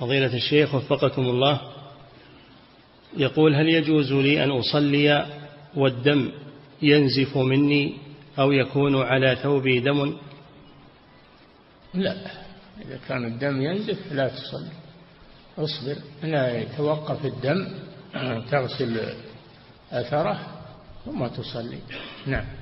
فضيلة الشيخ وفقكم الله، يقول: هل يجوز لي أن أصلي والدم ينزف مني أو يكون على ثوبي دم؟ لا، إذا كان الدم ينزف لا تصلي، اصبر لا يتوقف الدم، تغسل أثره ثم تصلي. نعم.